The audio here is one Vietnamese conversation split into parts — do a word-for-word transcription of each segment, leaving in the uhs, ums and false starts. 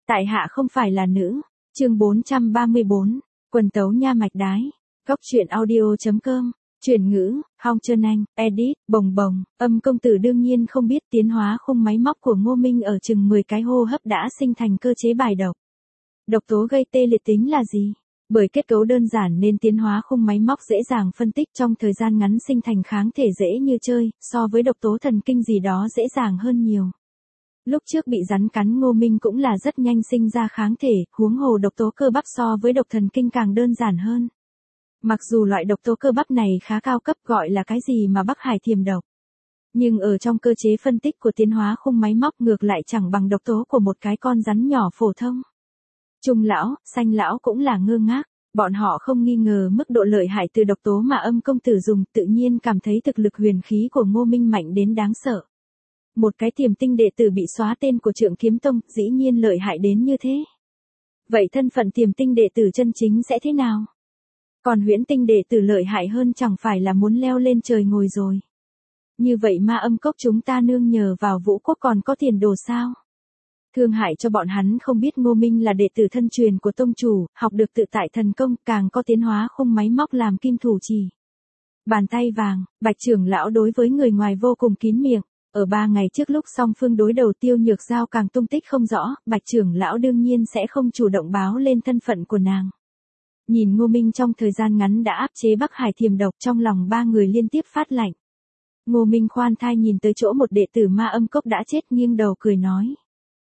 Tại hạ không phải là nữ. Chương bốn trăm ba mươi bốn. Quần tấu nha mạch đái. Góc truyện audio.com. Chuyển ngữ, Hong Trân Anh, edit, bồng bồng, âm công tử đương nhiên không biết tiến hóa khung máy móc của Ngô Minh ở chừng mười cái hô hấp đã sinh thành cơ chế bài độc. Độc tố gây tê liệt tính là gì? Bởi kết cấu đơn giản nên tiến hóa khung máy móc dễ dàng phân tích trong thời gian ngắn sinh thành kháng thể dễ như chơi, so với độc tố thần kinh gì đó dễ dàng hơn nhiều. Lúc trước bị rắn cắn Ngô Minh cũng là rất nhanh sinh ra kháng thể, huống hồ độc tố cơ bắp so với độc thần kinh càng đơn giản hơn. Mặc dù loại độc tố cơ bắp này khá cao cấp gọi là cái gì mà Bắc Hải thiềm độc. Nhưng ở trong cơ chế phân tích của tiến hóa khung máy móc ngược lại chẳng bằng độc tố của một cái con rắn nhỏ phổ thông. Trung lão, Xanh lão cũng là ngơ ngác, bọn họ không nghi ngờ mức độ lợi hại từ độc tố mà âm công tử dùng, tự nhiên cảm thấy thực lực huyền khí của Ngô Minh mạnh đến đáng sợ. Một cái tiềm tinh đệ tử bị xóa tên của Trượng Kiếm Tông, dĩ nhiên lợi hại đến như thế. Vậy thân phận tiềm tinh đệ tử chân chính sẽ thế nào? Còn huyễn tinh đệ tử lợi hại hơn chẳng phải là muốn leo lên trời ngồi rồi. Như vậy ma âm cốc chúng ta nương nhờ vào vũ quốc còn có tiền đồ sao? Thương hại cho bọn hắn không biết Ngô Minh là đệ tử thân truyền của tông chủ, học được tự tại thần công, càng có tiến hóa khung máy móc làm kim thủ chỉ. Bàn tay vàng, Bạch trưởng lão đối với người ngoài vô cùng kín miệng. Ở ba ngày trước lúc song phương đối đầu Tiêu Nhược Giao càng tung tích không rõ, Bạch trưởng lão đương nhiên sẽ không chủ động báo lên thân phận của nàng. Nhìn Ngô Minh trong thời gian ngắn đã áp chế Bắc Hải thiềm độc, trong lòng ba người liên tiếp phát lạnh. Ngô Minh khoan thai nhìn tới chỗ một đệ tử ma âm cốc đã chết, nghiêng đầu cười nói.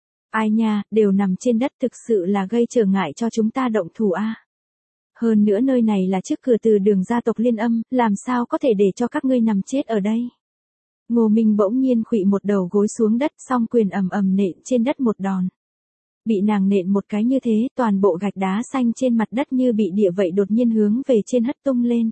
Ai nha, đều nằm trên đất, thực sự là gây trở ngại cho chúng ta động thủ a. Hơn nữa nơi này là trước cửa từ đường gia tộc Liên Âm, làm sao có thể để cho các ngươi nằm chết ở đây. Ngô Minh bỗng nhiên khuỵu một đầu gối xuống đất, song quyền ầm ầm nện trên đất một đòn. Bị nàng nện một cái như thế, toàn bộ gạch đá xanh trên mặt đất như bị địa vậy đột nhiên hướng về trên hất tung lên.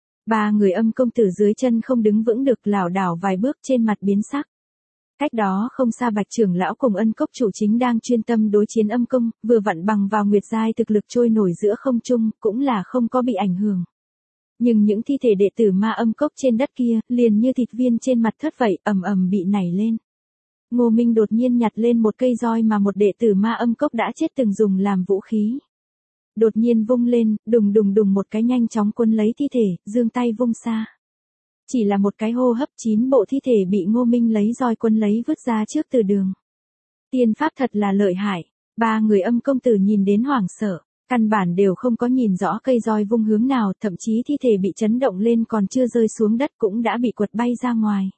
Ba người âm công tử dưới chân không đứng vững được, lảo đảo vài bước trên mặt biến sắc. Cách đó không xa Bạch trưởng lão cùng Ân cốc chủ chính đang chuyên tâm đối chiến âm công, vừa vặn bằng vào nguyệt giai thực lực trôi nổi giữa không trung, cũng là không có bị ảnh hưởng. Nhưng những thi thể đệ tử ma âm cốc trên đất kia, liền như thịt viên trên mặt thất vậy, ầm ầm bị nảy lên. Ngô Minh đột nhiên nhặt lên một cây roi mà một đệ tử ma âm cốc đã chết từng dùng làm vũ khí. Đột nhiên vung lên, đùng đùng đùng một cái nhanh chóng cuốn lấy thi thể, giương tay vung xa. Chỉ là một cái hô hấp, chín bộ thi thể bị Ngô Minh lấy roi cuốn lấy vứt ra trước từ đường. Tiên pháp thật là lợi hại, ba người âm công tử nhìn đến hoảng sợ. Căn bản đều không có nhìn rõ cây roi vung hướng nào, thậm chí thi thể bị chấn động lên còn chưa rơi xuống đất cũng đã bị quật bay ra ngoài.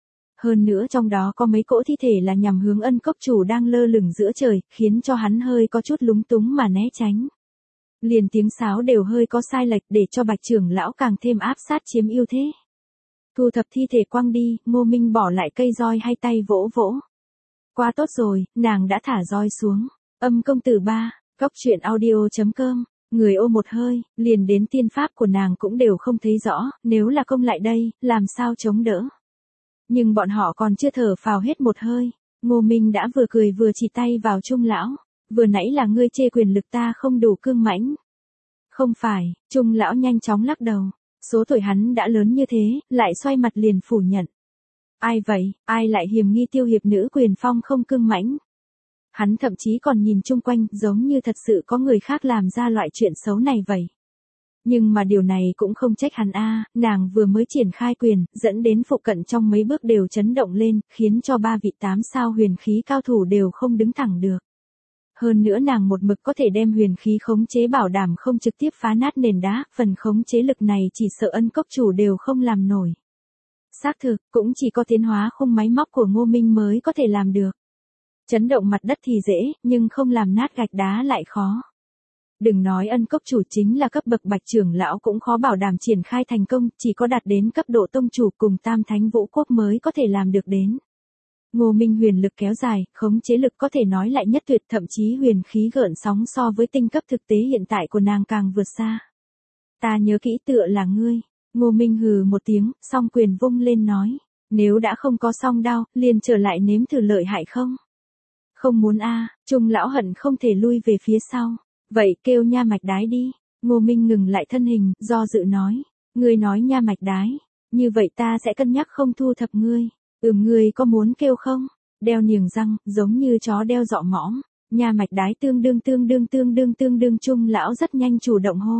Hơn nữa trong đó có mấy cỗ thi thể là nhằm hướng Ân cốc chủ đang lơ lửng giữa trời, khiến cho hắn hơi có chút lúng túng mà né tránh. Liền tiếng sáo đều hơi có sai lệch để cho Bạch trưởng lão càng thêm áp sát chiếm ưu thế. Thu thập thi thể quăng đi, Ngô Minh bỏ lại cây roi hai tay vỗ vỗ. Quá tốt rồi, nàng đã thả roi xuống. Âm công tử ba. Góc truyện audio.com, người ô một hơi, liền đến tiên pháp của nàng cũng đều không thấy rõ, nếu là công lại đây, làm sao chống đỡ. Nhưng bọn họ còn chưa thở phào hết một hơi, Ngô Minh đã vừa cười vừa chỉ tay vào Trung lão, vừa nãy là ngươi chê quyền lực ta không đủ cương mãnh. Không phải, Trung lão nhanh chóng lắc đầu, số tuổi hắn đã lớn như thế, lại xoay mặt liền phủ nhận. Ai vậy, ai lại hiềm nghi Tiêu hiệp nữ quyền phong không cương mãnh. Hắn thậm chí còn nhìn chung quanh giống như thật sự có người khác làm ra loại chuyện xấu này vậy. Nhưng mà điều này cũng không trách hắn a, nàng vừa mới triển khai quyền, dẫn đến phụ cận trong mấy bước đều chấn động lên, khiến cho ba vị tám sao huyền khí cao thủ đều không đứng thẳng được. Hơn nữa nàng một mực có thể đem huyền khí khống chế bảo đảm không trực tiếp phá nát nền đá, phần khống chế lực này chỉ sợ Ân cốc chủ đều không làm nổi. Xác thực, cũng chỉ có tiến hóa khung máy móc của Ngô Minh mới có thể làm được. Chấn động mặt đất thì dễ, nhưng không làm nát gạch đá lại khó. Đừng nói Ân cốc chủ chính là cấp bậc Bạch trưởng lão cũng khó bảo đảm triển khai thành công, chỉ có đạt đến cấp độ tông chủ cùng Tam Thánh Vũ Quốc mới có thể làm được đến. Ngô Minh huyền lực kéo dài, khống chế lực có thể nói lại nhất tuyệt, thậm chí huyền khí gợn sóng so với tinh cấp thực tế hiện tại của nàng càng vượt xa. Ta nhớ kỹ tựa là ngươi. Ngô Minh hừ một tiếng, song quyền vung lên nói, nếu đã không có song đao, liền trở lại nếm thử lợi hại không? Không muốn a, à, Trung lão hận không thể lui về phía sau. Vậy kêu nha mạch đái đi. Ngô Minh ngừng lại thân hình, do dự nói. Ngươi nói nha mạch đái. Như vậy ta sẽ cân nhắc không thu thập ngươi. Ừm, ngươi có muốn kêu không? Đeo niềng răng, giống như chó đeo dọ mõm. Nha mạch đái tương đương tương đương tương đương tương đương Trung lão rất nhanh chủ động hô.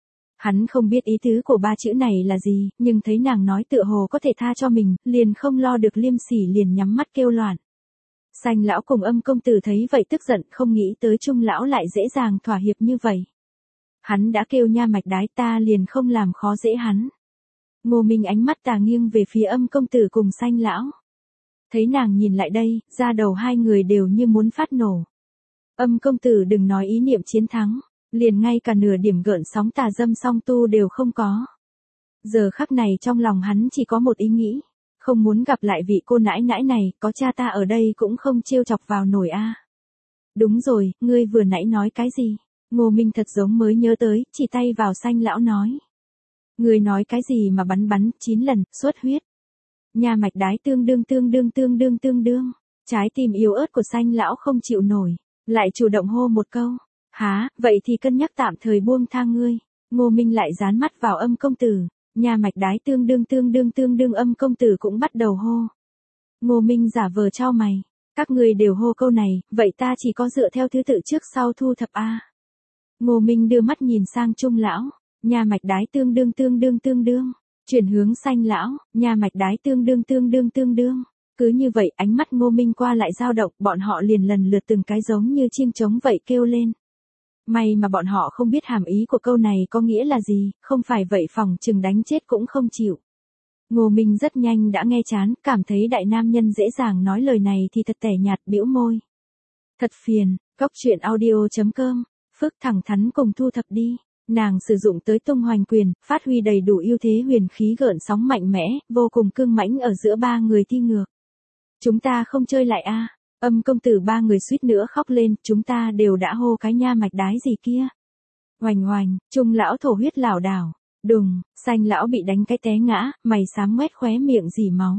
Hắn không biết ý tứ của ba chữ này là gì, nhưng thấy nàng nói tựa hồ có thể tha cho mình, liền không lo được liêm sỉ liền nhắm mắt kêu loạn. Sanh lão cùng Âm công tử thấy vậy tức giận, không nghĩ tới Trung lão lại dễ dàng thỏa hiệp như vậy. Hắn đã kêu nha mạch đái, ta liền không làm khó dễ hắn. Ngô Minh ánh mắt tà nghiêng về phía Âm công tử cùng Sanh lão. Thấy nàng nhìn lại đây, da đầu hai người đều như muốn phát nổ. Âm công tử đừng nói ý niệm chiến thắng, liền ngay cả nửa điểm gợn sóng tà dâm song tu đều không có. Giờ khắc này trong lòng hắn chỉ có một ý nghĩ, không muốn gặp lại vị cô nãi nãi này, có cha ta ở đây cũng không trêu chọc vào nổi a. Đúng rồi, ngươi vừa nãy nói cái gì? Ngô Minh thật giống mới nhớ tới, chỉ tay vào Sanh lão nói. Ngươi nói cái gì mà bắn bắn, chín lần, xuất huyết. Nha mạch đái tương đương tương đương tương đương tương đương, trái tim yếu ớt của Sanh lão không chịu nổi, lại chủ động hô một câu. Há, vậy thì cân nhắc tạm thời buông tha ngươi. Ngô Minh lại dán mắt vào Âm công tử, nha mạch đái tương đương tương đương tương đương Âm công tử cũng bắt đầu hô. Ngô Minh giả vờ chau mày, các ngươi đều hô câu này, vậy ta chỉ có dựa theo thứ tự trước sau thu thập a. Ngô Minh đưa mắt nhìn sang Trung lão, nha mạch đái tương đương tương đương tương đương, chuyển hướng Sanh lão, nha mạch đái tương đương tương đương tương đương. Cứ như vậy ánh mắt Ngô Minh qua lại dao động, bọn họ liền lần lượt từng cái giống như chiêng trống vậy kêu lên. May mà bọn họ không biết hàm ý của câu này có nghĩa là gì, không phải vậy phòng chừng đánh chết cũng không chịu. Ngô Minh rất nhanh đã nghe chán, cảm thấy đại nam nhân dễ dàng nói lời này thì thật tẻ nhạt, bĩu môi. Thật phiền, góc truyện audio chấm com, Phước thẳng thắn cùng thu thập đi. Nàng sử dụng tới tung hoành quyền, phát huy đầy đủ ưu thế huyền khí gợn sóng mạnh mẽ, vô cùng cương mãnh ở giữa ba người thi ngược. Chúng ta không chơi lại a. Âm công tử ba người suýt nữa khóc lên, chúng ta đều đã hô cái nha mạch đái gì kia. Hoành hoành, Trung lão thổ huyết lảo đảo, đùng, Sanh lão bị đánh cái té ngã, mày xám ngoét khóe miệng dỉ máu.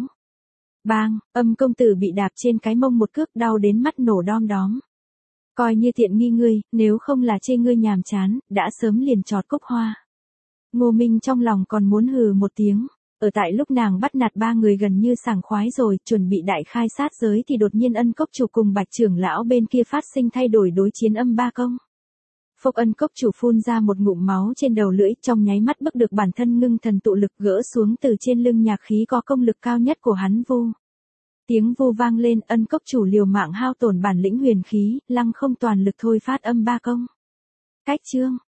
Bang, Âm công tử bị đạp trên cái mông một cước đau đến mắt nổ đom đóm. Coi như tiện nghi ngươi, nếu không là chê ngươi nhàm chán, đã sớm liền chọt cúc hoa. Ngô Minh trong lòng còn muốn hừ một tiếng. Ở tại lúc nàng bắt nạt ba người gần như sảng khoái rồi, chuẩn bị đại khai sát giới thì đột nhiên Ân cốc chủ cùng Bạch trưởng lão bên kia phát sinh thay đổi đối chiến âm ba công. Phốc Ân cốc chủ phun ra một ngụm máu trên đầu lưỡi, trong nháy mắt bức được bản thân ngưng thần tụ lực gỡ xuống từ trên lưng nhạc khí có công lực cao nhất của hắn vu. Tiếng vu vang lên, Ân cốc chủ liều mạng hao tổn bản lĩnh huyền khí, lăng không toàn lực thôi phát âm ba công. Cách chương